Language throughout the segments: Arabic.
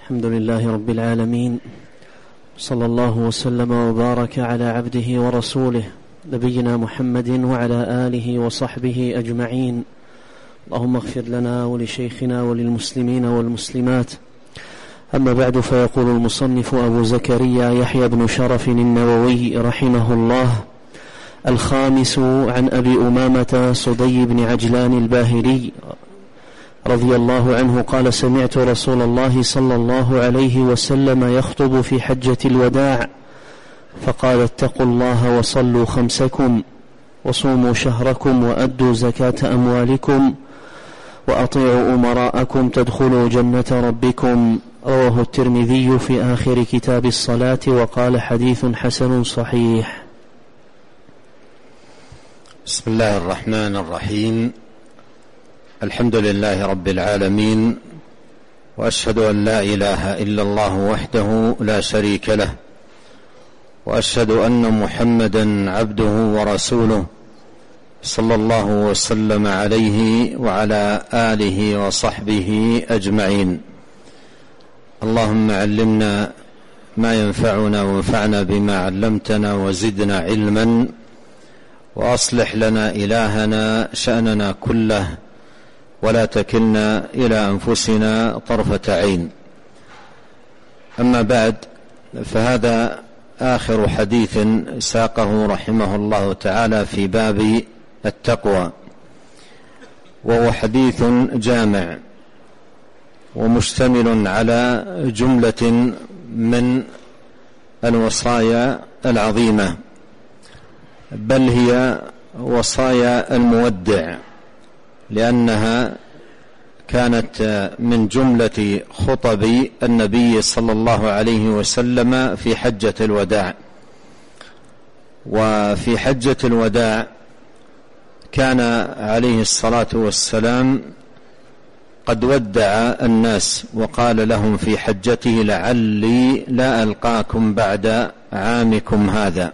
الحمد لله رب العالمين، صلى الله وسلم وبارك على عبده ورسوله نبينا محمد وعلى آله وصحبه أجمعين. اللهم اغفر لنا ولشيخنا وللمسلمين والمسلمات. أما بعد، فيقول المصنف أبو زكريا يحيى بن شرف النووي رحمه الله: الخامس عن أبي أمامة صدي بن عجلان الباهلي رضي الله عنه قال: سمعت رسول الله صلى الله عليه وسلم يخطب في حجة الوداع فقال: اتقوا الله وصلوا خمسكم وصوموا شهركم وأدوا زكاة أموالكم وأطيعوا أمراءكم تدخلوا جنة ربكم. رواه الترمذي في آخر كتاب الصلاة وقال: حديث حسن صحيح. بسم الله الرحمن الرحيم. الحمد لله رب العالمين، وأشهد أن لا إله إلا الله وحده لا شريك له، وأشهد أن محمدا عبده ورسوله صلى الله وسلم عليه وعلى آله وصحبه أجمعين. اللهم علمنا ما ينفعنا وانفعنا بما علمتنا وزدنا علما، وأصلح لنا إلهنا شأننا كله، ولا تكلنا إلى أنفسنا طرفة عين. أما بعد، فهذا آخر حديث ساقه رحمه الله تعالى في باب التقوى، وهو حديث جامع ومشتمل على جملة من الوصايا العظيمة، بل هي وصايا المودع، لأنها كانت من جملة خطب النبي صلى الله عليه وسلم في حجة الوداع. وفي حجة الوداع كان عليه الصلاة والسلام قد ودع الناس وقال لهم في حجته: لعلي لا ألقاكم بعد عامكم هذا.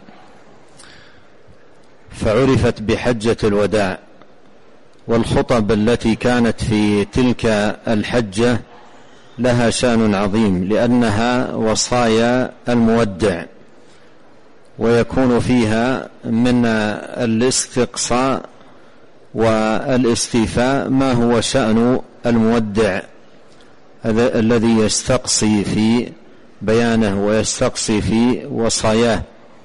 فعرفت بحجة الوداع. والخطب التي كانت في تلك الحجة لها شأن عظيم، لأنها وصايا المودع، ويكون فيها من الاستقصاء والاستيفاء ما هو شأن المودع الذي يستقصي في بيانه ويستقصي في وصاياه.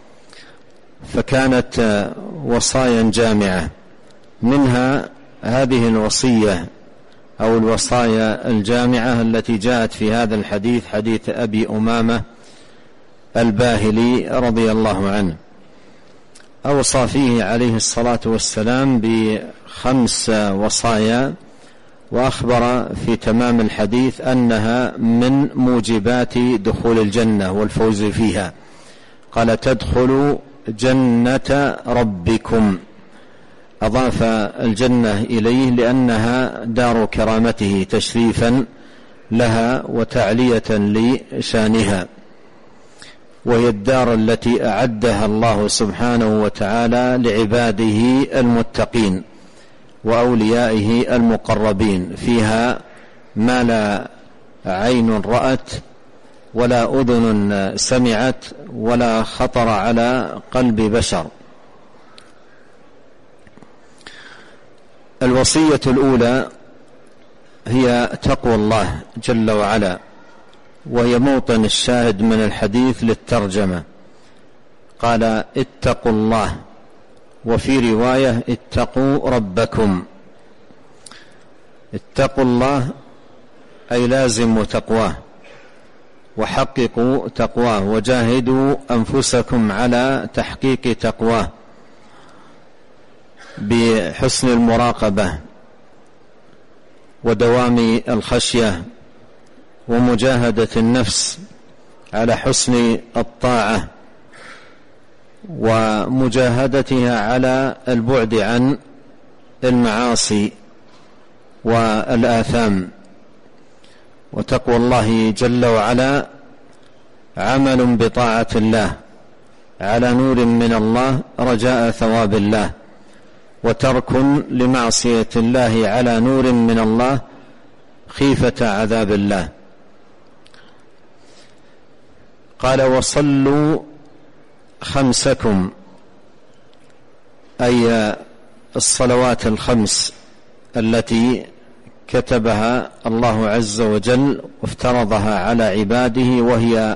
فكانت وصايا جامعة، منها هذه الوصية أو الوصايا الجامعة التي جاءت في هذا الحديث، حديث أبي أمامة الباهلي رضي الله عنه. أوصى فيه عليه الصلاة والسلام ب5 وصايا، وأخبر في تمام الحديث أنها من موجبات دخول الجنة والفوز فيها. قال: تدخلوا جنة ربكم. أضاف الجنة إليه لأنها دار كرامته تشريفا لها وتعلية لشانها، وهي الدار التي أعدها الله سبحانه وتعالى لعباده المتقين وأوليائه المقربين، فيها ما لا عين رأت ولا أذن سمعت ولا خطر على قلب بشر. الوصية الأولى هي تقوى الله جل وعلا، وهي موطن الشاهد من الحديث للترجمة. قال: اتقوا الله، وفي رواية: اتقوا ربكم. اتقوا الله أي لازموا تقواه وحققوا تقواه، وجاهدوا أنفسكم على تحقيق تقواه بحسن المراقبة ودوام الخشية ومجاهدة النفس على حسن الطاعة ومجاهدتها على البعد عن المعاصي والآثام. وتقوى الله جل وعلا عمل بطاعة الله على نور من الله رجاء ثواب الله، وترك لمعصية الله على نور من الله خيفة عذاب الله. قال وصلوا خمسكم، أي الصلوات الخمس التي كتبها الله عز وجل وافترضها على عباده، وهي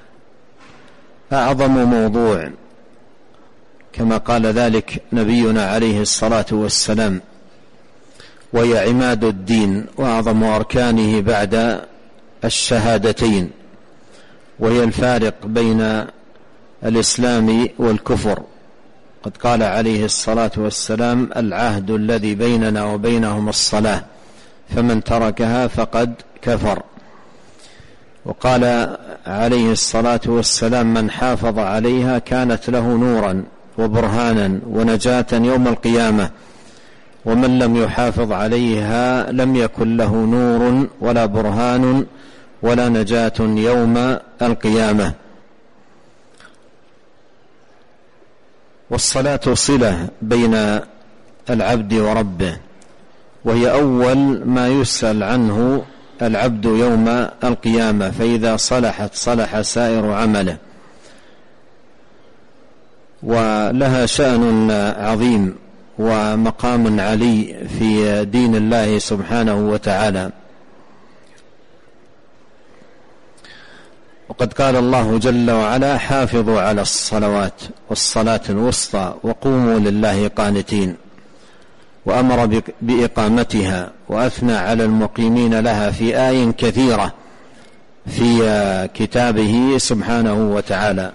أعظم موضوع كما قال ذلك نبينا عليه الصلاة والسلام، وهي عماد الدين وأعظم أركانه بعد الشهادتين، وهي الفارق بين الإسلام والكفر. قد قال عليه الصلاة والسلام: العهد الذي بيننا وبينهم الصلاة، فمن تركها فقد كفر. وقال عليه الصلاة والسلام: من حافظ عليها كانت له نورا وبرهانا ونجاة يوم القيامة، ومن لم يحافظ عليها لم يكن له نور ولا برهان ولا نجاة يوم القيامة. والصلاة صلة بين العبد وربه، وهي أول ما يسأل عنه العبد يوم القيامة، فإذا صلحت صلح سائر عمله، ولها شأن عظيم ومقام علي في دين الله سبحانه وتعالى. وقد قال الله جل وعلا: حافظوا على الصلوات والصلاة الوسطى وقوموا لله قانتين، وأمر بإقامتها، وأثنى على المقيمين لها في آي كثيرة في كتابه سبحانه وتعالى.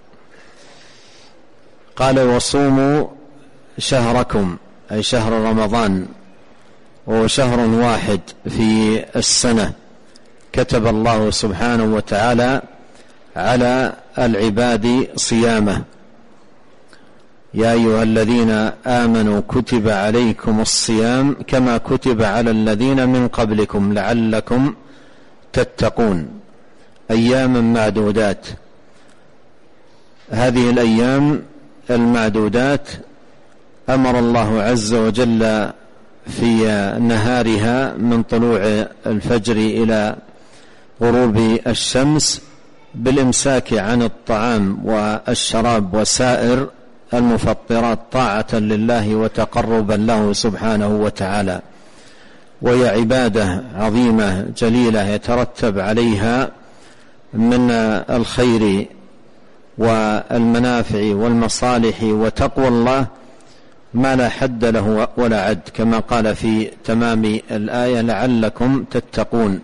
قال: وصوموا شهركم، أي شهر رمضان، وهو شهر واحد في السنة كتب الله سبحانه وتعالى على العباد صيامه. يا أيها الذين آمنوا كتب عليكم الصيام كما كتب على الذين من قبلكم لعلكم تتقون، أياما معدودات. هذه الأيام المعدودات أمر الله عز وجل في نهارها من طلوع الفجر إلى غروب الشمس بالإمساك عن الطعام والشراب وسائر المفطرات طاعة لله وتقربا له سبحانه وتعالى، وهي عبادة عظيمة جليلة يترتب عليها من الخير والمنافع والمصالح وتقوى الله ما لا حد له ولا عد، كما قال في تمام الآية: لعلكم تتقون.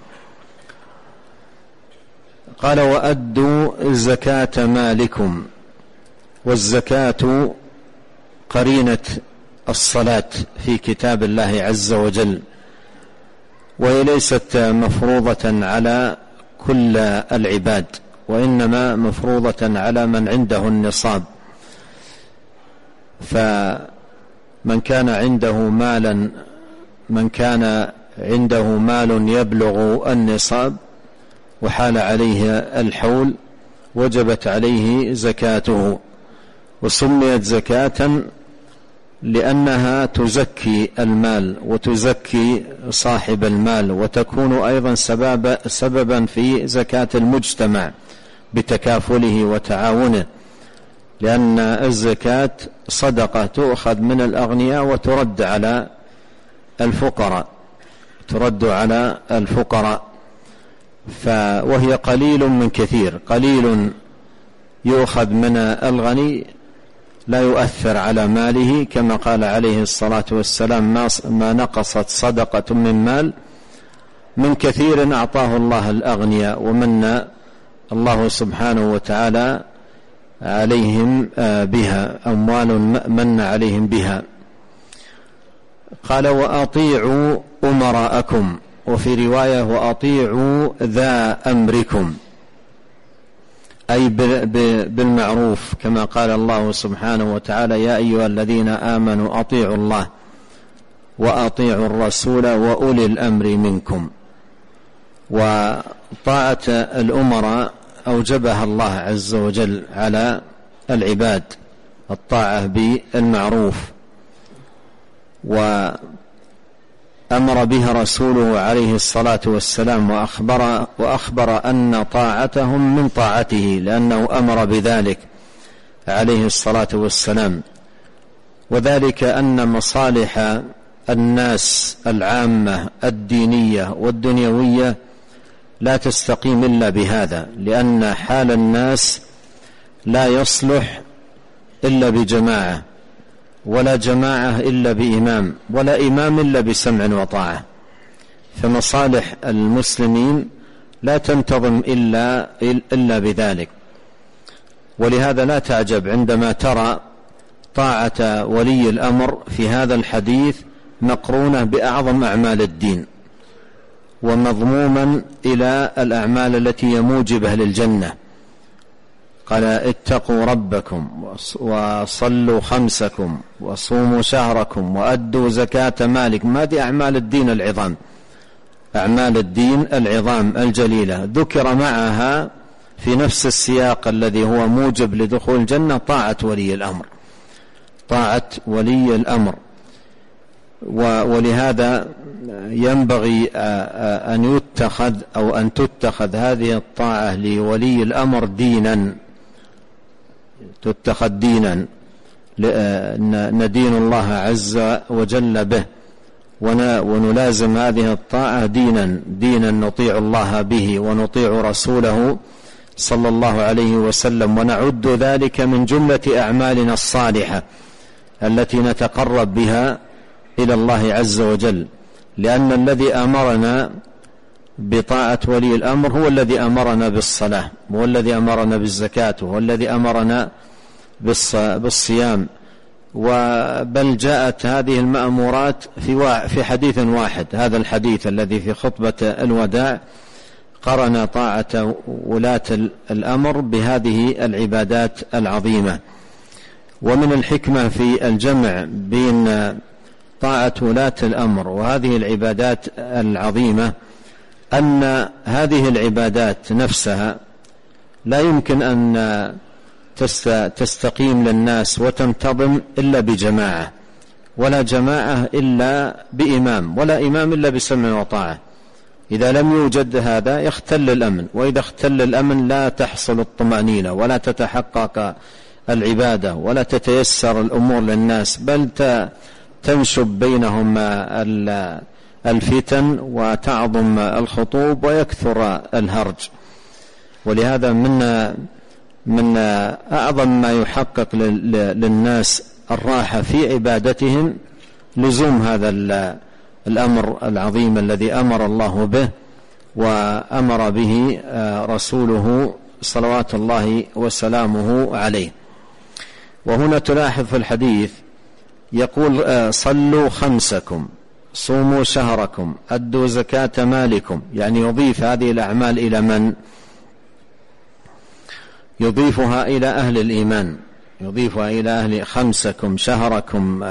قال: وأدوا زكاة مالكم. والزكاة قرينة الصلاة في كتاب الله عز وجل، وهي ليست مفروضة على كل العباد، وإنما مفروضة على من عنده النصاب. فمن كان عنده مال يبلغ النصاب وحال عليه الحول وجبت عليه زكاته، وسميت زكاة لأنها تزكي المال وتزكي صاحب المال، وتكون أيضا سببا في زكاة المجتمع بتكافله وتعاونه، لأن الزكاة صدقة تؤخذ من الأغنياء وترد على الفقراء، وهي قليل من كثير. قليل يؤخذ من الغني لا يؤثر على ماله، كما قال عليه الصلاة والسلام: ما نقصت صدقة من مال من كثير أعطاه الله الأغنياء ومن الله سبحانه وتعالى عليهم بها، أموال من عليهم بها. قال: وأطيعوا أمراءكم، وفي رواية: وأطيعوا ذا أمركم، أي بالمعروف، كما قال الله سبحانه وتعالى: يا أيها الذين آمنوا أطيعوا الله وأطيعوا الرسول وأولي الأمر منكم. وطاعة الأمراء أوجبها الله عز وجل على العباد، الطاعة بالمعروف. وأمر أمر بها رسوله عليه الصلاة والسلام وأخبر أن طاعتهم من طاعته، لأنه أمر بذلك عليه الصلاة والسلام. وذلك أن مصالح الناس العامة الدينية والدنيوية لا تستقيم إلا بهذا، لأن حال الناس لا يصلح إلا بجماعة، ولا جماعة إلا بإمام، ولا إمام إلا بسمع وطاعة. فمصالح المسلمين لا تنتظم إلا بذلك. ولهذا لا تعجب عندما ترى طاعة ولي الأمر في هذا الحديث مقرونة بأعظم أعمال الدين، ومضموما إلى الأعمال التي موجبة للجنة. قال: اتقوا ربكم وصلوا خمسكم وصوموا شهركم وأدوا زكاة مالكم. هذه أعمال الدين العظام، أعمال الدين العظام الجليلة، ذكر معها في نفس السياق الذي هو موجب لدخول الجنة طاعة ولي الأمر، طاعة ولي الأمر. ولهذا ينبغي أن يتخذ أو أن تتخذ هذه الطاعة لولي الأمر دينا، تتخذ دينا، ندين الله عز وجل به، ونلازم هذه الطاعة دينا نطيع الله به ونطيع رسوله صلى الله عليه وسلم، ونعد ذلك من جملة أعمالنا الصالحة التي نتقرب بها إلى الله عز وجل. لأن الذي أمرنا بطاعة ولي الأمر هو الذي أمرنا بالصلاة، هو الذي أمرنا بالزكاة، هو الذي أمرنا بالصيام. بل جاءت هذه المأمورات في حديث واحد. هذا الحديث الذي في خطبة الوداع قرن طاعة ولاة الأمر بهذه العبادات العظيمة. ومن الحكمة في الجمع بين طاعة ولاة الأمر وهذه العبادات العظيمة أن هذه العبادات نفسها لا يمكن أن تستقيم للناس وتنتظم إلا بجماعة، ولا جماعة إلا بإمام، ولا إمام إلا بسمع وطاعة. إذا لم يوجد هذا يختل الأمن، وإذا اختل الأمن لا تحصل الطمأنينة ولا تتحقق العبادة ولا تتيسر الأمور للناس، بل تنشب بينهم الفتن وتعظم الخطوب ويكثر الهرج. ولهذا من أعظم ما يحقق للناس الراحة في عبادتهم لزوم هذا الأمر العظيم الذي أمر الله به وأمر به رسوله صلوات الله وسلامه عليه. وهنا تلاحظ في الحديث يقول: صلوا خمسكم، صوموا شهركم، أدوا زكاة مالكم. يعني يضيف هذه الأعمال إلى من؟ يضيفها إلى أهل الإيمان، يضيفها إلى أهل خمسكم، شهركم،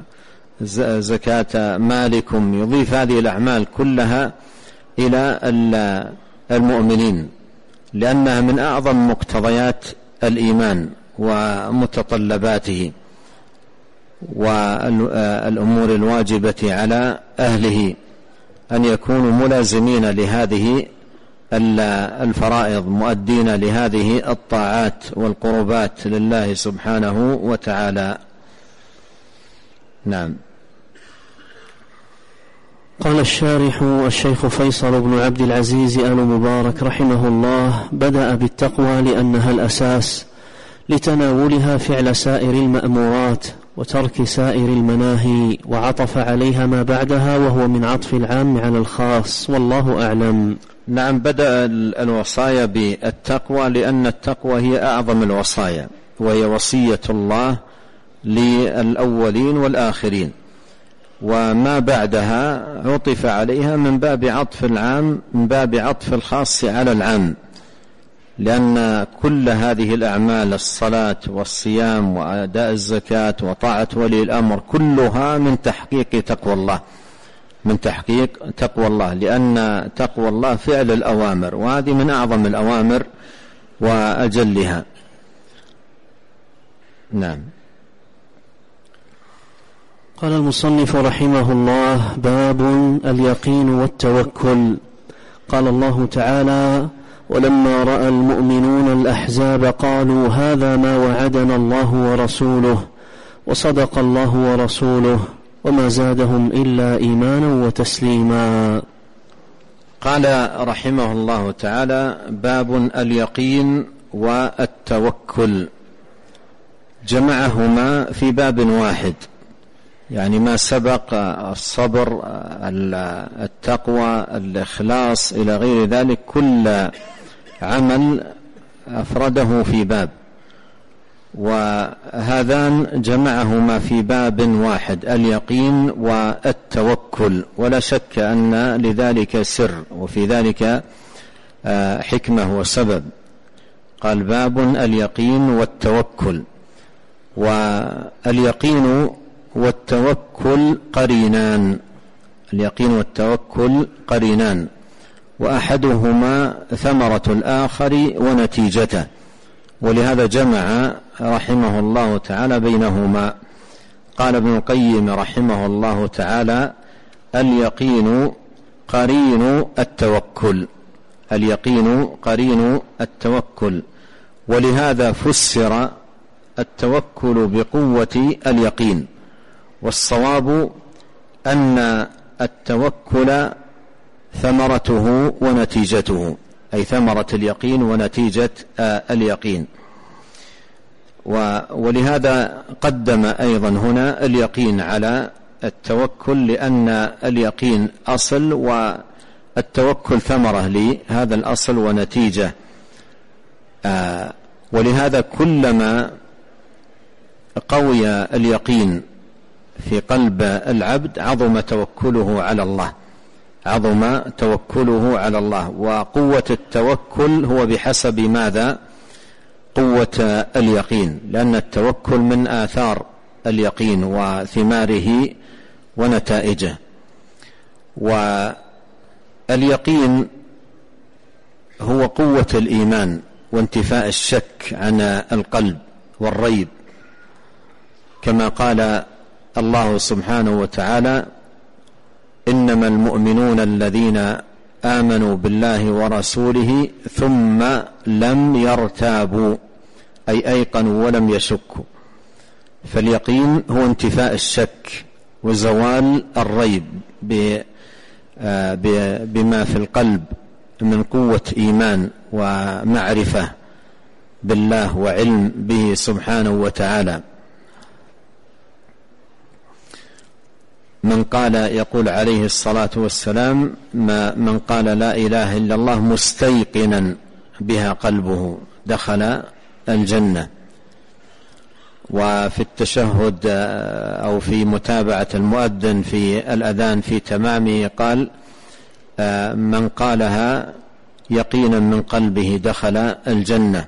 زكاة مالكم، يضيف هذه الأعمال كلها إلى المؤمنين، لأنها من أعظم مقتضيات الإيمان ومتطلباته والأمور الواجبة على أهله، أن يكونوا ملازمين لهذه الفرائض، مؤدين لهذه الطاعات والقربات لله سبحانه وتعالى. نعم. قال الشارح الشيخ فيصل بن عبد العزيز آل مبارك رحمه الله: بدأ بالتقوى لأنها الأساس لتناولها فعل سائر المأمورات وترك سائر المناهي، وعطف عليها ما بعدها وهو من عطف العام على الخاص، والله أعلم. نعم، بدأ الوصايا بالتقوى لأن التقوى هي أعظم الوصايا، وهي وصية الله للأولين والآخرين، وما بعدها عطف عليها من باب عطف العام، من باب عطف الخاص على العام، لأن كل هذه الأعمال، الصلاة والصيام وأداء الزكاة وطاعة ولي الأمر، كلها من تحقيق تقوى الله، من تحقيق تقوى الله، لأن تقوى الله فعل الأوامر، وهذه من أعظم الأوامر وأجلها. نعم. قال المصنف رحمه الله: باب اليقين والتوكل. قال الله تعالى: ولما رأى المؤمنون الأحزاب قالوا هذا ما وعدنا الله ورسوله وصدق الله ورسوله وما زادهم إلا إيمانا وتسليما. قال رحمه الله تعالى: باب اليقين والتوكل، جمعهما في باب واحد، يعني ما سبق الصبر، التقوى، الإخلاص إلى غير ذلك، كل عمل أفرده في باب، وهذان جمعهما في باب واحد، اليقين والتوكل. ولا شك أن لذلك سر وفي ذلك حكمة وسبب. قال: باب اليقين والتوكل. واليقين والتوكل قرينان، اليقين والتوكل قرينان، وأحدهما ثمرة الآخر ونتيجته، ولهذا جمع رحمه الله تعالى بينهما. قال ابن القيم رحمه الله تعالى: اليقين قرين التوكل، اليقين قرين التوكل، ولهذا فسر التوكل بقوة اليقين، والصواب أن التوكل ثمرته ونتيجته، أي ثمرة اليقين ونتيجة اليقين. ولهذا قدم أيضا هنا اليقين على التوكل، لأن اليقين أصل والتوكل ثمرة لهذا الأصل ونتيجة. ولهذا كلما قوي اليقين في قلب العبد عظم توكله على الله، عظم توكله على الله. وقوة التوكل هو بحسب ماذا؟ قوة اليقين، لأن التوكل من آثار اليقين وثماره ونتائجه. واليقين هو قوة الإيمان وانتفاء الشك عن القلب والريب، كما قال الله سبحانه وتعالى: إنما المؤمنون الذين آمنوا بالله ورسوله ثم لم يرتابوا، أي أيقنوا ولم يشكوا. فاليقين هو انتفاء الشك وزوال الريب بما في القلب من قوة إيمان ومعرفة بالله وعلم به سبحانه وتعالى. من قال، يقول عليه الصلاة والسلام: من قال لا إله إلا الله مستيقنا بها قلبه دخل الجنة. وفي التشهد أو في متابعة المؤذن في الأذان في تمامه قال: من قالها يقينا من قلبه دخل الجنة.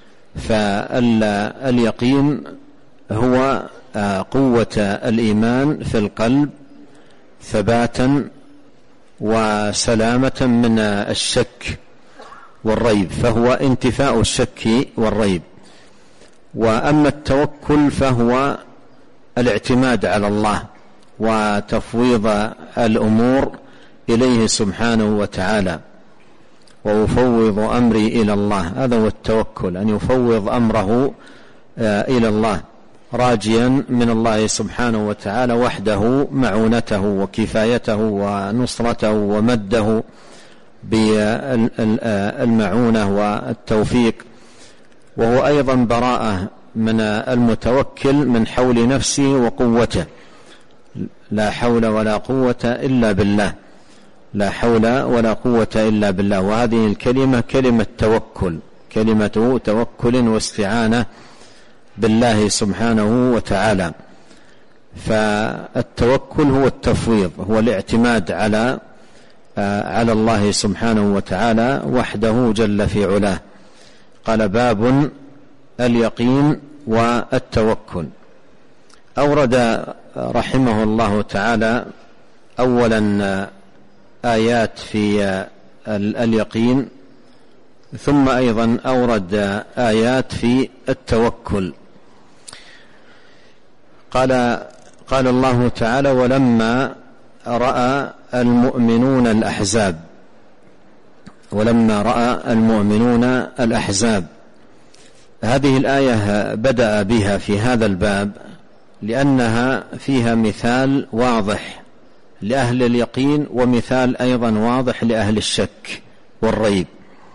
فاليقين هو قوة الإيمان في القلب ثباتا وسلامة من الشك والريب، فهو انتفاء الشك والريب. وأما التوكل فهو الاعتماد على الله وتفويض الأمور إليه سبحانه وتعالى، وأفوض أمري إلى الله. هذا هو التوكل، أن يفوض أمره إلى الله، راجيا من الله سبحانه وتعالى وحده معونته وكفايته ونصرته ومده بالمعونة والتوفيق. وهو أيضا براءة من المتوكل من حول نفسه وقوته، لا حول ولا قوة إلا بالله، لا حول ولا قوة إلا بالله. وهذه الكلمة كلمة توكل، كلمة توكل واستعانة بالله سبحانه وتعالى. فالتوكل هو التفويض، هو الاعتماد على الله سبحانه وتعالى وحده جل في علاه. قال: باب اليقين والتوكل. أورد رحمه الله تعالى أولا آيات في اليقين، ثم أيضا أورد آيات في التوكل. قال الله تعالى: ولما رأى المؤمنون الأحزاب. ولما رأى المؤمنون الأحزاب، هذه الآية بدأ بها في هذا الباب لأنها فيها مثال واضح لأهل اليقين، ومثال أيضا واضح لأهل الشك والريب.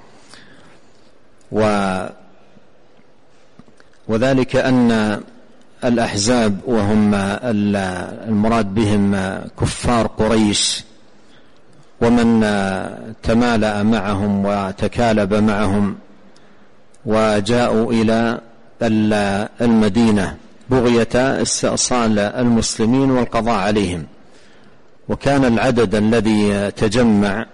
وذلك أن الأحزاب، وهم المراد بهم كفار قريش ومن تمالأ معهم وتكالب معهم وجاءوا إلى المدينة بغية استئصال المسلمين والقضاء عليهم. وكان العدد الذي تجمع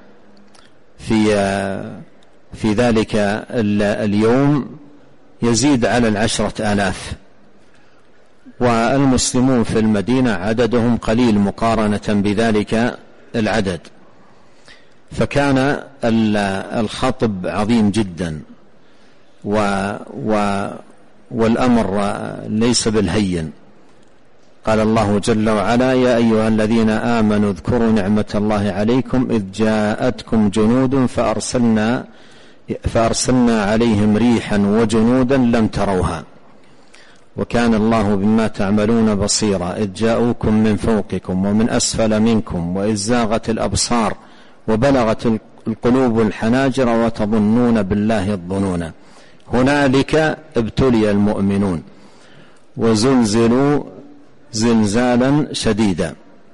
في ذلك اليوم يزيد على 10,000، والمسلمون في المدينة عددهم قليل مقارنة بذلك العدد، فكان الخطب عظيم جدا، والأمر ليس بالهين. قال الله جل وعلا: يا أيها الذين آمنوا اذكروا نعمة الله عليكم إذ جاءتكم جنود فأرسلنا عليهم ريحا وجنودا لم تروها وكان الله بما تعملون بصيرا إذ جاءوكم من فوقكم ومن أسفل منكم وإذ زاغت الأبصار وبلغت القلوب الحناجر وتظنون بالله الظنون هنالك ابتلي المؤمنون وزلزلوا زلزالا شديدا.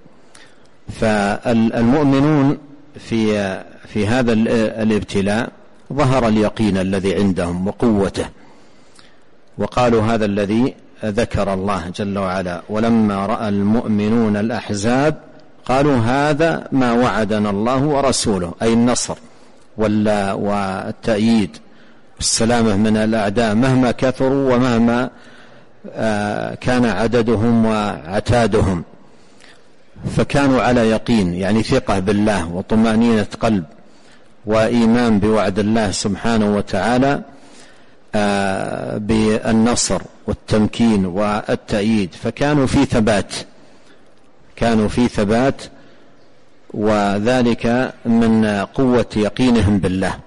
فالمؤمنون في هذا الابتلاء ظهر اليقين الذي عندهم وقوته، وقالوا هذا الذي ذكر الله جل وعلا: ولما رأى المؤمنون الأحزاب قالوا هذا ما وعدنا الله ورسوله، أي النصر والتأييد والسلامة من الأعداء مهما كثروا ومهما كان عددهم وعتادهم. فكانوا على يقين، يعني ثقة بالله وطمأنينة قلب وإيمان بوعد الله سبحانه وتعالى بالنصر والتمكين والتأييد، فكانوا في ثبات، وذلك من قوة يقينهم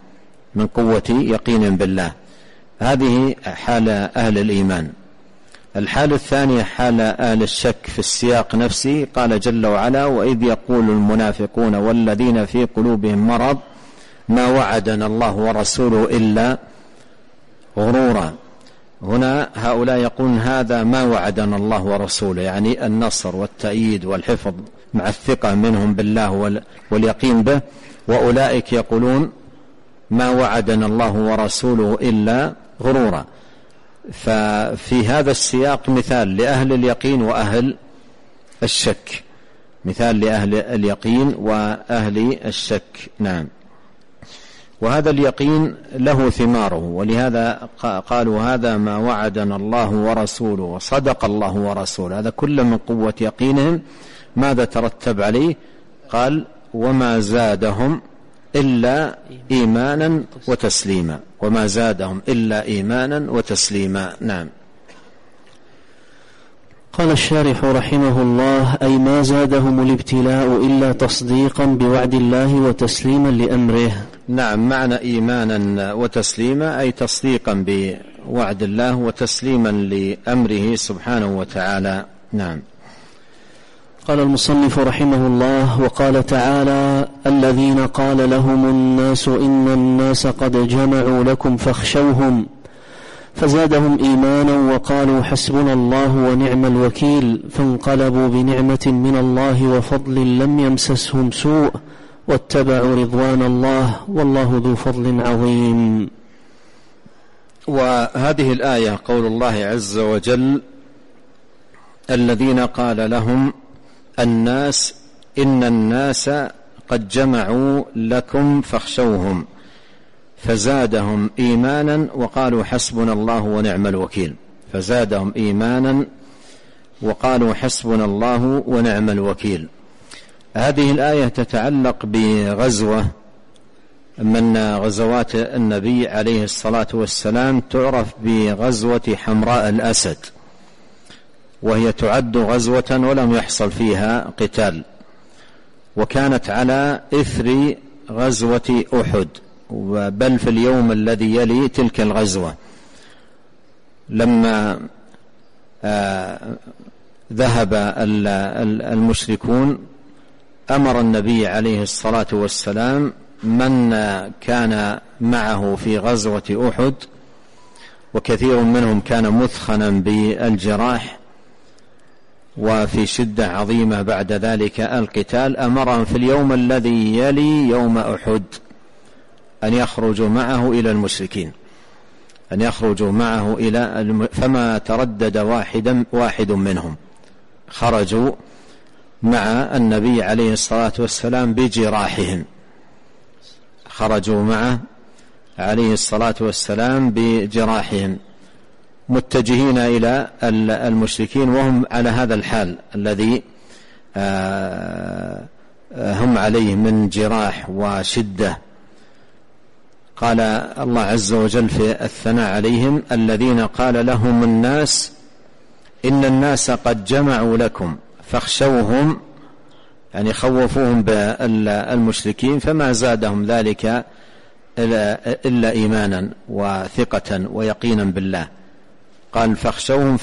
بالله. هذه حال أهل الإيمان. الحال الثانية حال أهل الشك في السياق نفسه. قال جل وعلا: وإذ يقول المنافقون والذين في قلوبهم مرض ما وعدنا الله ورسوله إلا غرورا. هنا هؤلاء يقولون هذا ما وعدنا الله ورسوله، يعني النصر والتأييد والحفظ مع الثقة منهم بالله واليقين به، وأولئك يقولون ما وعدنا الله ورسوله إلا غرورا. ففي هذا السياق مثال لأهل اليقين وأهل الشك، مثال لأهل اليقين وأهل الشك. نعم. وهذا اليقين له ثماره، ولهذا قالوا هذا ما وعدنا الله ورسوله وصدق الله ورسوله. هذا كل من قوة يقينهم. ماذا ترتب عليه؟ قال: وما زادهم إلا إيمانا وتسليما. وما زادهم إلا إيمانا وتسليما. نعم. قال الشارح رحمه الله: أي ما زادهم الابتلاء إلا تصديقا بوعد الله وتسليما لأمره. نعم، معنى إيمانا وتسليما أي تصديقا بوعد الله وتسليما لأمره سبحانه وتعالى. نعم. قال المصنف رحمه الله: وقال تعالى: الذين قال لهم الناس إن الناس قد جمعوا لكم فاخشوهم فزادهم إيمانا وقالوا حسبنا الله ونعم الوكيل فانقلبوا بنعمة من الله وفضل لم يمسسهم سوء واتبعوا رضوان الله والله ذو فضل عظيم. وهذه الآية قول الله عز وجل: الذين قال لهم الناس إن الناس قد جمعوا لكم فاخشوهم فزادهم إيمانا وقالوا حسبنا الله ونعم الوكيل. فزادهم إيمانا وقالوا حسبنا الله ونعم الوكيل. هذه الآية تتعلق بغزوة من غزوات النبي عليه الصلاة والسلام، تعرف بغزوة حمراء الأسد. وهي تعد غزوة ولم يحصل فيها قتال، وكانت على إثر غزوة أحد، بل في اليوم الذي يلي تلك الغزوة لما ذهب المشركون أمر النبي عليه الصلاة والسلام من كان معه في غزوة أحد، وكثير منهم كان مثخنا بالجراح وفي شدة عظيمة بعد ذلك القتال، أمرهم في اليوم الذي يلي يوم أحد أن يخرجوا معه إلى المشركين، أن يخرجوا معه فما تردد واحد منهم، خرجوا مع النبي عليه الصلاة والسلام بجراحهم، خرجوا معه عليه الصلاة والسلام بجراحهم متجهين إلى المشركين وهم على هذا الحال الذي هم عليه من جراح وشدة. قال الله عز وجل في الثناء عليهم: الذين قال لهم الناس إن الناس قد جمعوا لكم فاخشوهم، يعني خوفوهم بالمشركين، فما زادهم ذلك إلا إيمانا وثقة ويقينا بالله. قال فاخشوهم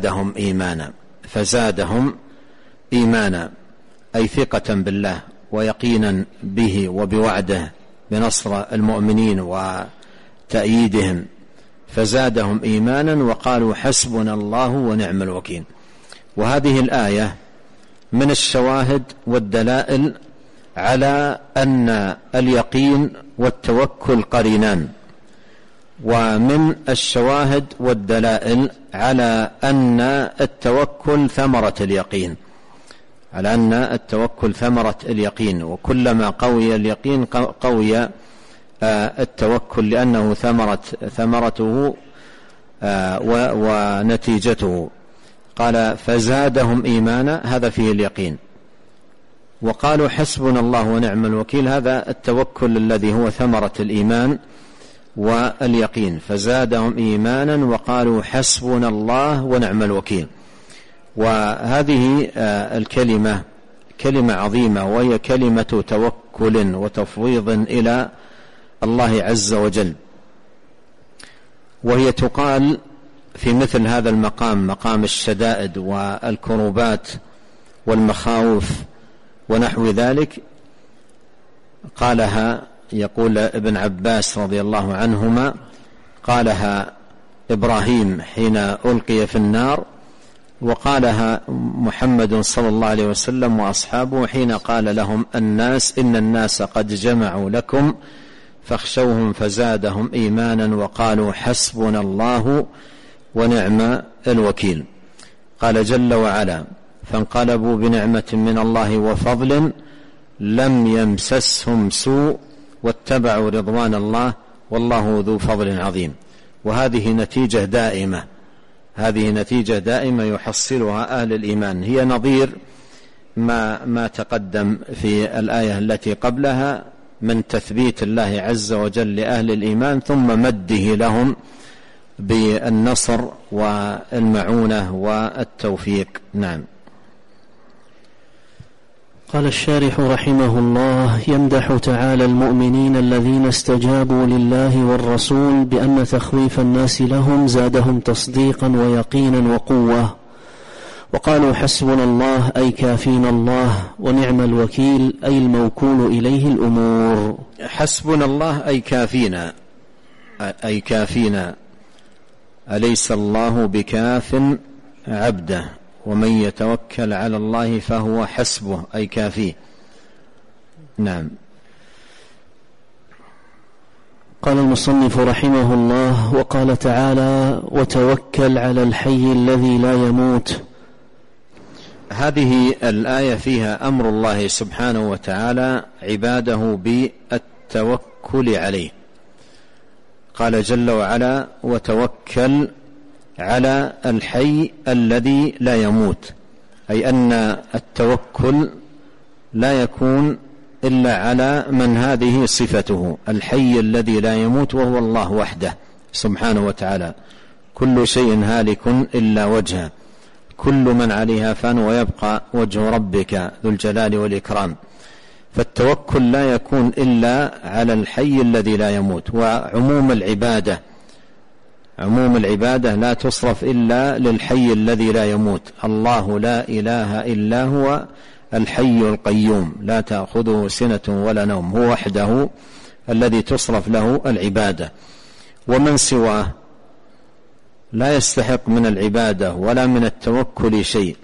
فزادهم إيمانا أي ثقة بالله ويقينا به وبوعده بنصر المؤمنين وتأييدهم، فزادهم إيمانا وقالوا حسبنا الله ونعم الوكيل. وهذه الآية من الشواهد والدلائل على أن اليقين والتوكل قرينان، ومن الشواهد والدلائل على أن التوكل ثمرة اليقين، على أن التوكل ثمرة اليقين، وكلما قوي اليقين قوي التوكل، لأنه ثمرته ونتيجته. قال فزادهم إيمانا، هذا فيه اليقين. وقالوا حسبنا الله ونعم الوكيل، هذا التوكل الذي هو ثمرة الإيمان واليقين. فزادهم إيمانا وقالوا حسبنا الله ونعم الوكيل. وهذه الكلمة كلمة عظيمة، وهي كلمة توكل وتفويض إلى الله عز وجل، وهي تقال في مثل هذا المقام، مقام الشدائد والكروبات والمخاوف ونحو ذلك. قالها، يقول ابن عباس رضي الله عنهما، قالها إبراهيم حين ألقي في النار، وقالها محمد صلى الله عليه وسلم وأصحابه حين قال لهم الناس إن الناس قد جمعوا لكم فاخشوهم فزادهم إيمانا وقالوا حسبنا الله ونعم الوكيل. قال جل وعلا فانقلبوا بنعمة من الله وفضل لم يمسسهم سوء واتبعوا رضوان الله والله ذو فضل عظيم. وهذه نتيجة دائمة، هذه نتيجة دائمة يحصلها أهل الإيمان، هي نظير ما تقدم في الآية التي قبلها من تثبيت الله عز وجل لأهل الإيمان، ثم مده لهم بالنصر والمعونة والتوفيق. نعم. قال الشارح رحمه الله: يمدح تعالى المؤمنين الذين استجابوا لله والرسول بأن تخويف الناس لهم زادهم تصديقا ويقينا وقوة، وقالوا حسبنا الله أي كافينا الله، ونعم الوكيل أي الموكول إليه الأمور. حسبنا الله أي كافينا، أليس الله بكاف عبده، ومن يتوكل على الله فهو حسبه أي كافيه. نعم. قال المصنف رحمه الله: وقال تعالى: وتوكل على الحي الذي لا يموت. هذه الآية فيها أمر الله سبحانه وتعالى عباده بالتوكل عليه. قال جل وعلا: وتوكل على الحي الذي لا يموت، أي أن التوكل لا يكون إلا على من هذه صفته، الحي الذي لا يموت، وهو الله وحده سبحانه وتعالى. كل شيء هالك إلا وجهه، كل من عليها فان ويبقى وجه ربك ذو الجلال والإكرام. فالتوكل لا يكون إلا على الحي الذي لا يموت. وعموم العبادة لا تصرف إلا للحي الذي لا يموت. الله لا إله إلا هو الحي القيوم لا تأخذه سنة ولا نوم، هو وحده الذي تصرف له العبادة، ومن سواه لا يستحق من العبادة ولا من التوكل شيء،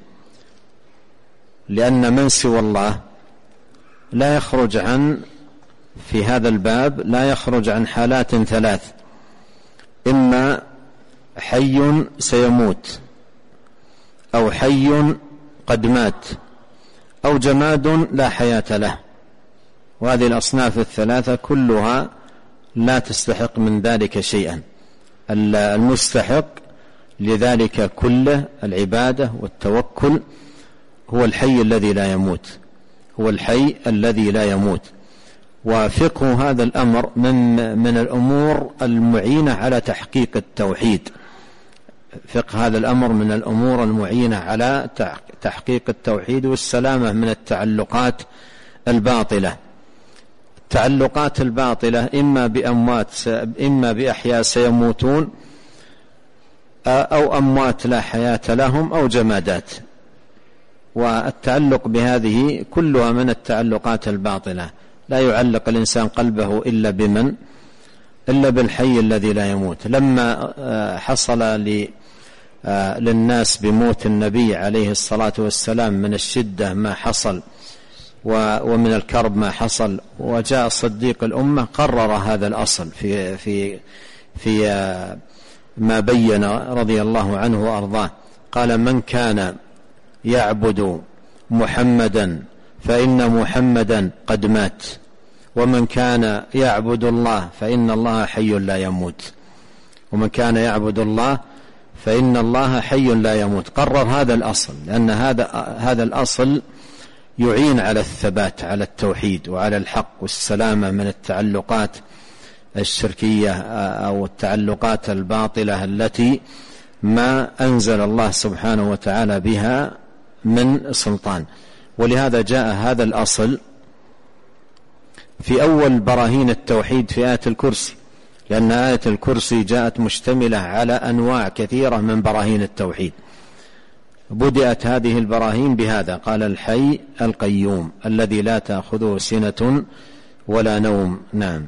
لأن من سوى الله لا يخرج في هذا الباب لا يخرج عن حالات ثلاث: إما حي سيموت، أو حي قد مات، أو جماد لا حياة له. وهذه الأصناف الثلاثة كلها لا تستحق من ذلك شيئا. المستحق لذلك كله العبادة والتوكل هو الحي الذي لا يموت، هو الحي الذي لا يموت. وفقه هذا الأمر من الأمور المعينة على تحقيق التوحيد. فقه هذا الأمر من الأمور المعينة على تحقيق التوحيد والسلامة من التعلقات الباطلة. التعلقات الباطلة إما بأموات إما بأحياء سيموتون، أو أموات لا حياة لهم، أو جمادات. والتعلق بهذه كلها من التعلقات الباطلة. لا يعلق الإنسان قلبه إلا بالحي الذي لا يموت. لما حصل للناس بموت النبي عليه الصلاة والسلام من الشدة ما حصل ومن الكرب ما حصل، وجاء صديق الأمة قرر هذا الأصل في ما بين رضي الله عنه وأرضاه. قال: من كان يعبد محمدا فإن محمدا قد مات، ومن كان يعبد الله فإن الله حي لا يموت، ومن كان يعبد الله فإن الله حي لا يموت. قرر هذا الأصل، لأن هذا الأصل يعين على الثبات على التوحيد وعلى الحق والسلامة من التعلقات الشركية أو التعلقات الباطلة التي ما أنزل الله سبحانه وتعالى بها من سلطان. ولهذا جاء هذا الأصل في أول براهين التوحيد في آية الكرسي، لأن آية الكرسي جاءت مشتملة على أنواع كثيرة من براهين التوحيد. بدأت هذه البراهين بهذا: قال: الحي القيوم الذي لا تأخذه سنة ولا نوم. نعم.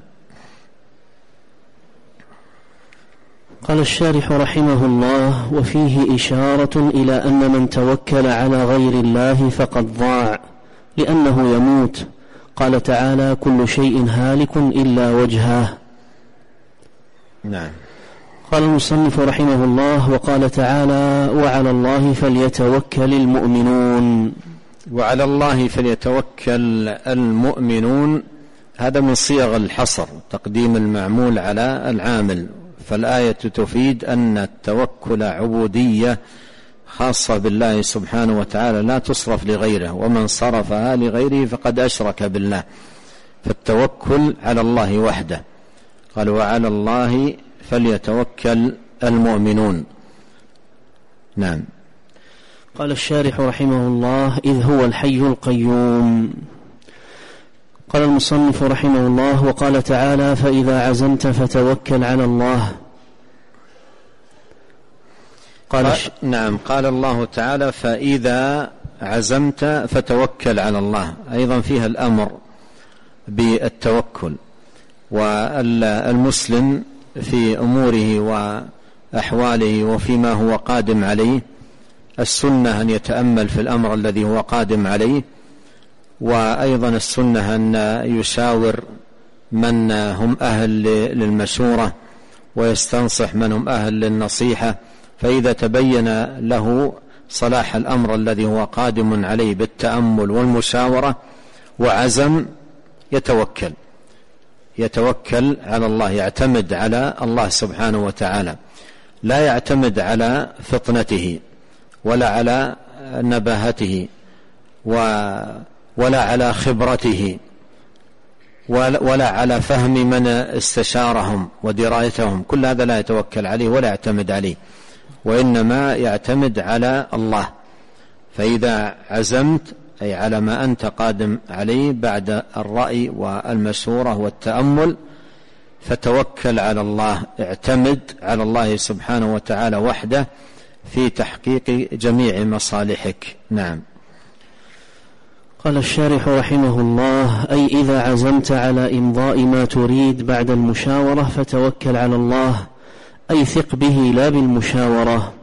قال الشارح رحمه الله: وفيه إشارة إلى أن من توكل على غير الله فقد ضاع، لأنه يموت. قال تعالى: كل شيء هالك إلا وجهه. نعم. قال المصنف رحمه الله: وقال تعالى: وعلى الله فليتوكل المؤمنون. وعلى الله فليتوكل المؤمنون، هذا من صيغ الحصر، تقديم المعمول على العامل. فالآية تفيد أن التوكل عبودية خاصة بالله سبحانه وتعالى لا تصرف لغيره، ومن صرفها لغيره فقد أشرك بالله. فالتوكل على الله وحده. قال: وعلى الله فليتوكل المؤمنون. نعم. قال الشارح رحمه الله: إذ هو الحي القيوم. قال المصنف رحمه الله: وقال تعالى: فإذا عزمت فتوكل على الله. نعم. قال الله تعالى: فإذا عزمت فتوكل على الله، أيضا فيها الأمر بالتوكل. والمسلم في أموره وأحواله وفيما هو قادم عليه السنة أن يتأمل في الأمر الذي هو قادم عليه، وأيضا السنة أن يشاور من هم أهل للمشورة ويستنصح من هم أهل للنصيحة. فإذا تبين له صلاح الأمر الذي هو قادم عليه بالتأمل والمشاورة وعزم يتوكل على الله، يعتمد على الله سبحانه وتعالى، لا يعتمد على فطنته ولا على نباهته ولا على خبرته ولا على فهم من استشارهم ودرايتهم. كل هذا لا يتوكل عليه ولا يعتمد عليه، وإنما يعتمد على الله فإذا عزمت أي على ما أنت قادم عليه بعد الرأي والمشورة والتأمل فتوكل على الله، اعتمد على الله سبحانه وتعالى وحده في تحقيق جميع مصالحك. نعم. قال الشارح رحمه الله: أي إذا عزمت على إمضاء ما تريد بعد المشاورة فتوكل على الله، أي ثق به لا بالمشاورة.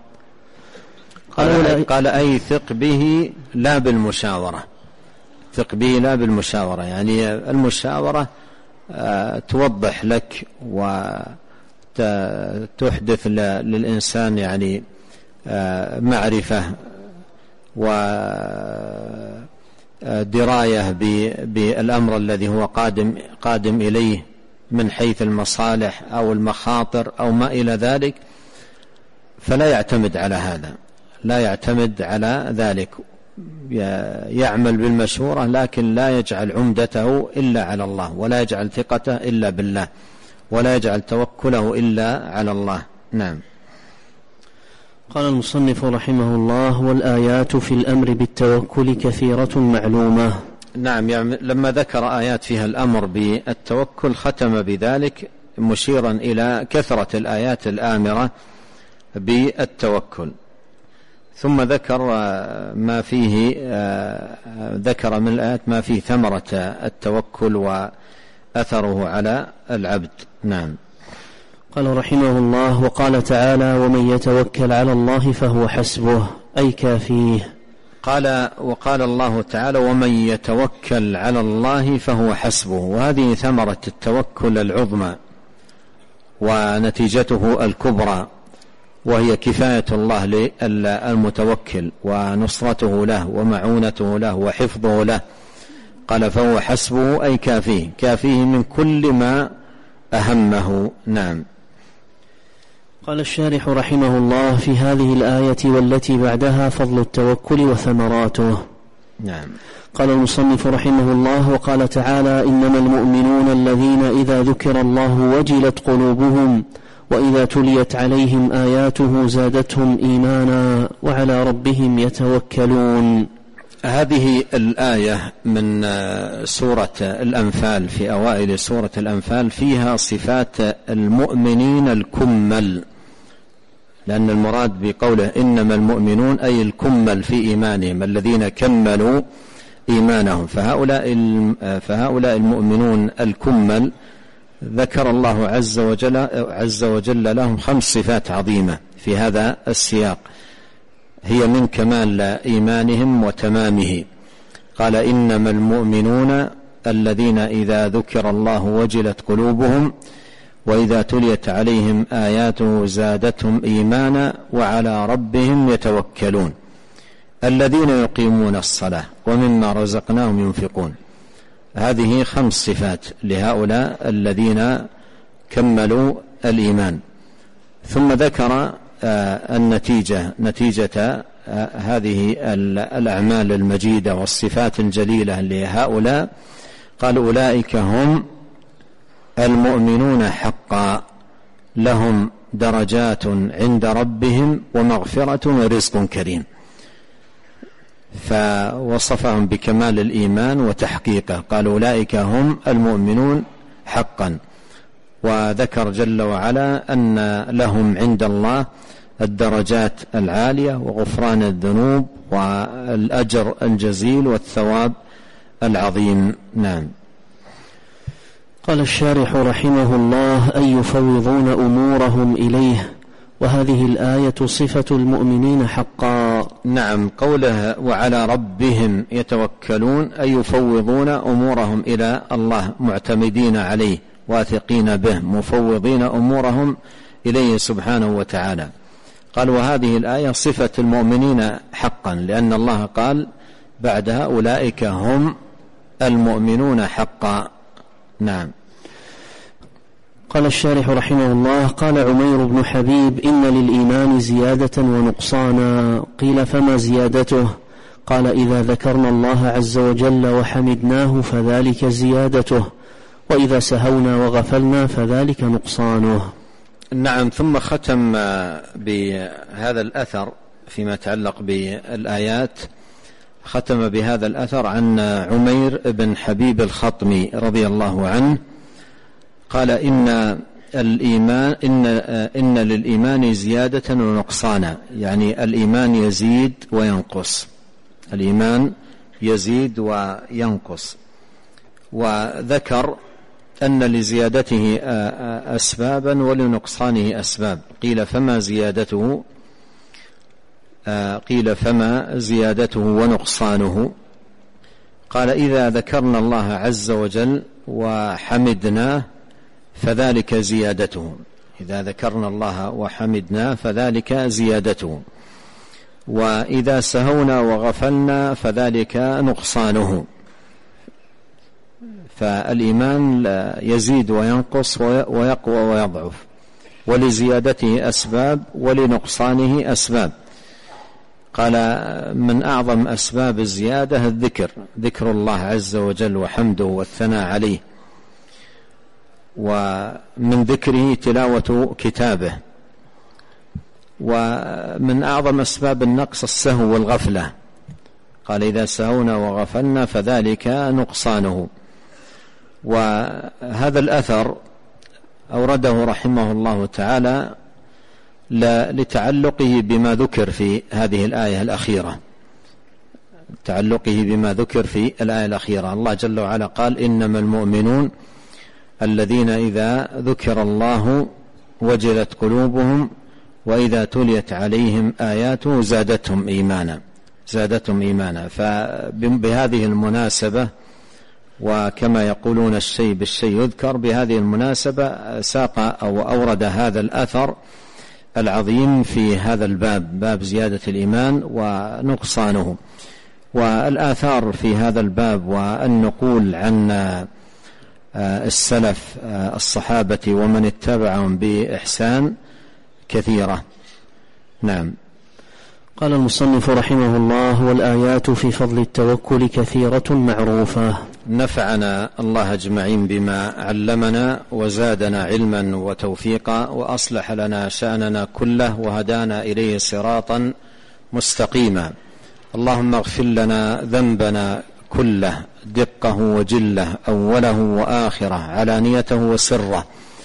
قال أي ثق به لا بالمشاورة، ثق به لا بالمشاورة، يعني المشاورة توضح لك وتحدث للإنسان يعني معرفة ودراية بالأمر الذي هو قادم إليه من حيث المصالح أو المخاطر أو ما إلى ذلك، فلا يعتمد على هذا، لا يعتمد على ذلك، يعمل بالمشورة لكن لا يجعل عمدته إلا على الله، ولا يجعل ثقته إلا بالله، ولا يجعل توكله إلا على الله. نعم. قال المصنف رحمه الله: والآيات في الأمر بالتوكل كثيرة معلومة. نعم، يعني لما ذكر آيات فيها الأمر بالتوكل ختم بذلك مشيرا إلى كثرة الآيات الآمرة بالتوكل، ثم ذكر ما فيه ذكر من الآيات ما فيه ثمرة التوكل وأثره على العبد. نعم. قال رحمه الله: وقال تعالى: ومن يتوكل على الله فهو حسبه، أي كافيه. وقال الله تعالى: ومن يتوكل على الله فهو حسبه، وهذه ثمرة التوكل العظمى ونتيجته الكبرى، وهي كفاية الله للمتوكل ونصرته له ومعونته له وحفظه له. قال فهو حسبه أي كافيه من كل ما أهمه. نعم. قال الشارح رحمه الله: في هذه الآية والتي بعدها فضل التوكل وثمراته. نعم. قال المصنف رحمه الله: وقال تعالى: إنما المؤمنون الذين إذا ذكر الله وجلت قلوبهم وإذا تليت عليهم آياته زادتهم إيمانا وعلى ربهم يتوكلون. هذه الآية من سورة الأنفال، في أوائل سورة الأنفال، فيها صفات المؤمنين الكمل، لأن المراد بقوله إنما المؤمنون أي الكمل في إيمانهم، الذين كملوا إيمانهم، فهؤلاء المؤمنون الكمل ذكر الله عز وجل لهم 5 صفات عظيمة في هذا السياق، هي من كمال إيمانهم وتمامه. قال إنما المؤمنون الذين إذا ذكر الله وجلت قلوبهم وإذا تليت عليهم آياته زادتهم إيمانا وعلى ربهم يتوكلون الذين يقيمون الصلاة ومما رزقناهم ينفقون. هذه 5 صفات لهؤلاء الذين كملوا الإيمان. ثم ذكر نتيجة هذه الأعمال المجيدة والصفات الجليلة لهؤلاء، قال أولئك هم المؤمنون حقا لهم درجات عند ربهم ومغفرة ورزق كريم، فوصفهم بكمال الإيمان وتحقيقه، قال أولئك هم المؤمنون حقا، وذكر جل وعلا أن لهم عند الله الدرجات العالية وغفران الذنوب والأجر الجزيل والثواب العظيم. نعم. قال الشارح رحمه الله: أي يفوضون أمورهم إليه، وهذه الآية صفة المؤمنين حقا. نعم، قوله وعلى ربهم يتوكلون أي يفوضون أمورهم إلى الله، معتمدين عليه واثقين به، مفوضين أمورهم إليه سبحانه وتعالى. قال وهذه الآية صفة المؤمنين حقا، لأن الله قال بعدها أولئك هم المؤمنون حقا. نعم. قال الشارح رحمه الله: قال عمير بن حبيب: إن للإيمان زيادة ونقصانا. قيل فما زيادته؟ قال إذا ذكرنا الله عز وجل وحمدناه فذلك زيادته، وإذا سهونا وغفلنا فذلك نقصانه. نعم. ثم ختم بهذا الأثر فيما يتعلق بالآيات ختم بهذا الأثر عن عمير بن حبيب الخطمي رضي الله عنه قال إن للإيمان زيادة ونقصانا، يعني الإيمان يزيد وينقص، الإيمان يزيد وينقص. وذكر أن لزيادته أسبابا ولنقصانه أسباب. قيل فما زيادته؟ قيل فما زيادته ونقصانه؟ قال إذا ذكرنا الله عز وجل وحمدناه فذلك زيادته، إذا ذكرنا الله وحمدناه فذلك زيادته، وإذا سهونا وغفلنا فذلك نقصانه. فالإيمان يزيد وينقص ويقوى ويضعف، ولزيادته أسباب ولنقصانه أسباب. قال من أعظم أسباب الزيادة الذكر، ذكر الله عز وجل وحمده والثناء عليه، ومن ذكره تلاوة كتابه. ومن أعظم أسباب النقص السهو والغفلة، قال إذا سهونا وغفلنا فذلك نقصانه. وهذا الأثر أورده رحمه الله تعالى لتعلقه بما ذكر في هذه الآية الأخيرة، تعلقه بما ذكر في الآية الأخيرة. الله جل وعلا قال إنما المؤمنون الذين إذا ذكر الله وجلت قلوبهم وإذا تليت عليهم آياته زادتهم إيمانا. فبهذه المناسبة، وكما يقولون الشيء بالشيء يذكر، بهذه المناسبة ساق أو أورد هذا الأثر العظيم في هذا الباب، باب زيادة الإيمان ونقصانه. والآثار في هذا الباب والنقول عن السلف الصحابة ومن اتبعهم بإحسان كثيرة. نعم. قال المصنف رحمه الله: والآيات في فضل التوكل كثيرة معروفة. نفعنا الله أجمعين بما علمنا وزادنا علما وتوفيقا، وأصلح لنا شأننا كله وهدانا إليه صراطا مستقيما. اللهم اغفر لنا ذنبنا كله دقه وجله، أوله وآخره، علانيته وسره.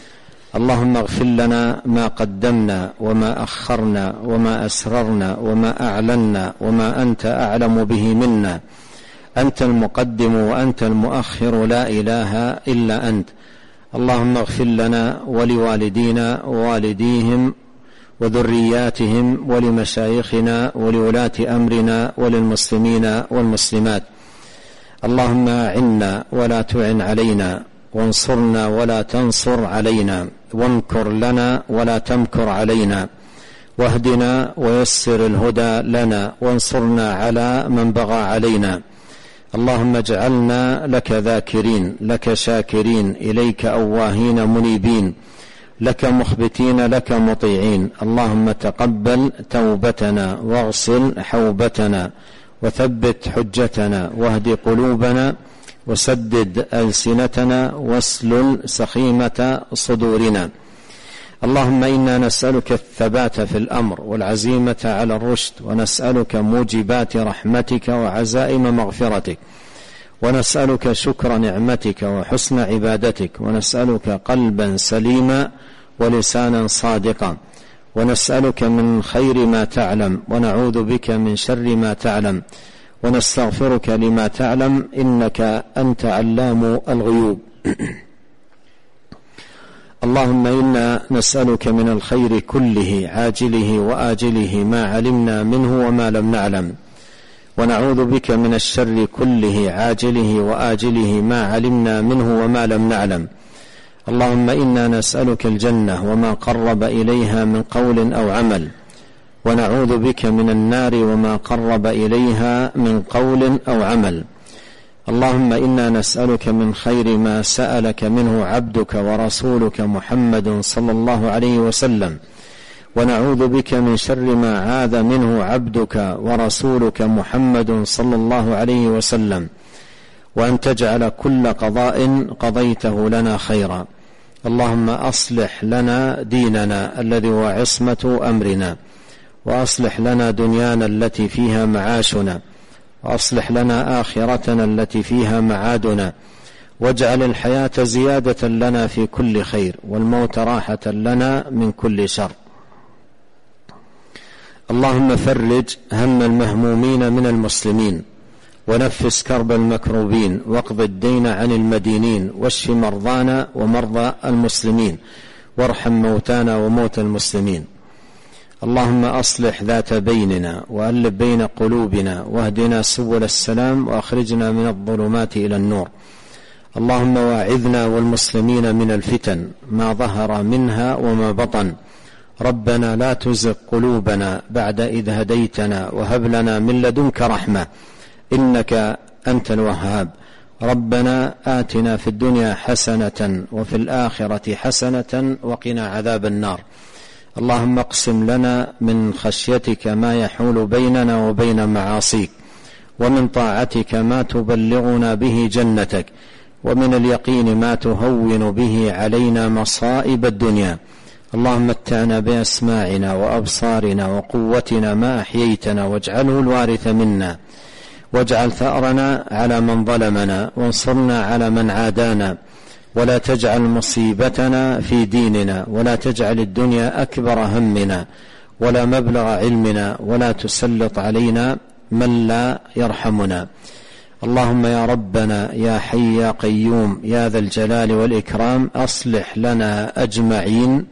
اللهم اغفر لنا ما قدمنا وما أخرنا وما أسررنا وما أعلنا وما أنت أعلم به منا. أنت المقدم وأنت المؤخر، لا إله إلا أنت. اللهم اغفر لنا ولوالدينا ووالديهم وذرياتهم ولمشايخنا ولولاة أمرنا وللمسلمين والمسلمات. اللهم أعنا ولا تعن علينا، وانصرنا ولا تنصر علينا، وامكر لنا ولا تمكر علينا، واهدنا ويسر الهدى لنا، وانصرنا على من بغى علينا. اللهم اجعلنا لك ذاكرين، لك شاكرين، إليك أواهين منيبين، لك مخبتين، لك مطيعين. اللهم تقبل توبتنا، واغسل حوبتنا، وثبت حجتنا، واهد قلوبنا، وسدد ألسنتنا، واسلل سخيمة صدورنا. اللهم إنا نسألك الثبات في الأمر والعزيمة على الرشد، ونسألك موجبات رحمتك وعزائم مغفرتك، ونسألك شكر نعمتك وحسن عبادتك، ونسألك قلبا سليما ولسانا صادقا، ونسألك من خير ما تعلم، ونعوذ بك من شر ما تعلم، ونستغفرك لما تعلم، إنك أنت علام الغيوب. اللهم إنا نسألك من الخير كله عاجله وآجله ما علمنا منه وما لم نعلم، ونعوذ بك من الشر كله عاجله وآجله ما علمنا منه وما لم نعلم. اللهم إنا نسألك الجنة وما قرب إليها من قول أو عمل، ونعوذ بك من النار وما قرب إليها من قول أو عمل. اللهم إنا نسألك من خير ما سألك منه عبدك ورسولك محمد صلى الله عليه وسلم، ونعوذ بك من شر ما عاذ منه عبدك ورسولك محمد صلى الله عليه وسلم، وأن تجعل كل قضاء قضيته لنا خيرا. اللهم أصلح لنا ديننا الذي هو عصمة أمرنا، وأصلح لنا دنيانا التي فيها معاشنا، وأصلح لنا آخرتنا التي فيها معادنا، واجعل الحياة زيادة لنا في كل خير، والموت راحة لنا من كل شر. اللهم فرج هم المهمومين من المسلمين، ونفس كرب المكروبين، واقض الدين عن المدينين، واشف مرضانا ومرضى المسلمين، وارحم موتانا وموتى المسلمين. اللهم أصلح ذات بيننا، وألف بين قلوبنا، واهدنا سبل السلام، وأخرجنا من الظلمات إلى النور. اللهم واعذنا والمسلمين من الفتن ما ظهر منها وما بطن. ربنا لا تزغ قلوبنا بعد إذ هديتنا، وهب لنا من لدنك رحمة إنك أنت الوهاب. ربنا آتنا في الدنيا حسنة وفي الآخرة حسنة وقنا عذاب النار. اللهم اقسم لنا من خشيتك ما يحول بيننا وبين معاصيك، ومن طاعتك ما تبلغنا به جنتك، ومن اليقين ما تهون به علينا مصائب الدنيا. اللهم متعنا بأسماعنا وأبصارنا وقوتنا ما أحييتنا، واجعله الوارث منا، واجعل ثأرنا على من ظلمنا، وانصرنا على من عادانا، ولا تجعل مصيبتنا في ديننا، ولا تجعل الدنيا أكبر همنا ولا مبلغ علمنا، ولا تسلط علينا من لا يرحمنا. اللهم يا ربنا يا حي يا قيوم يا ذا الجلال والإكرام، أصلح لنا أجمعين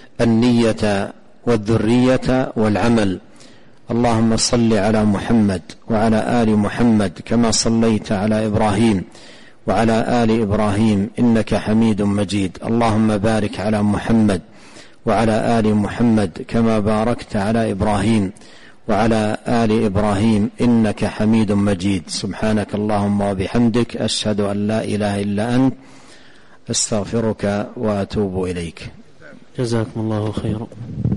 النية والذرية والعمل. اللهم صل على محمد وعلى آل محمد كما صليت على إبراهيم وعلى آل إبراهيم إنك حميد مجيد. اللهم بارك على محمد وعلى آل محمد كما باركت على إبراهيم وعلى آل إبراهيم إنك حميد مجيد. سبحانك اللهم وبحمدك، أشهد أن لا إله إلا أنت، أستغفرك وأتوب إليك. جزاكم الله خيرا.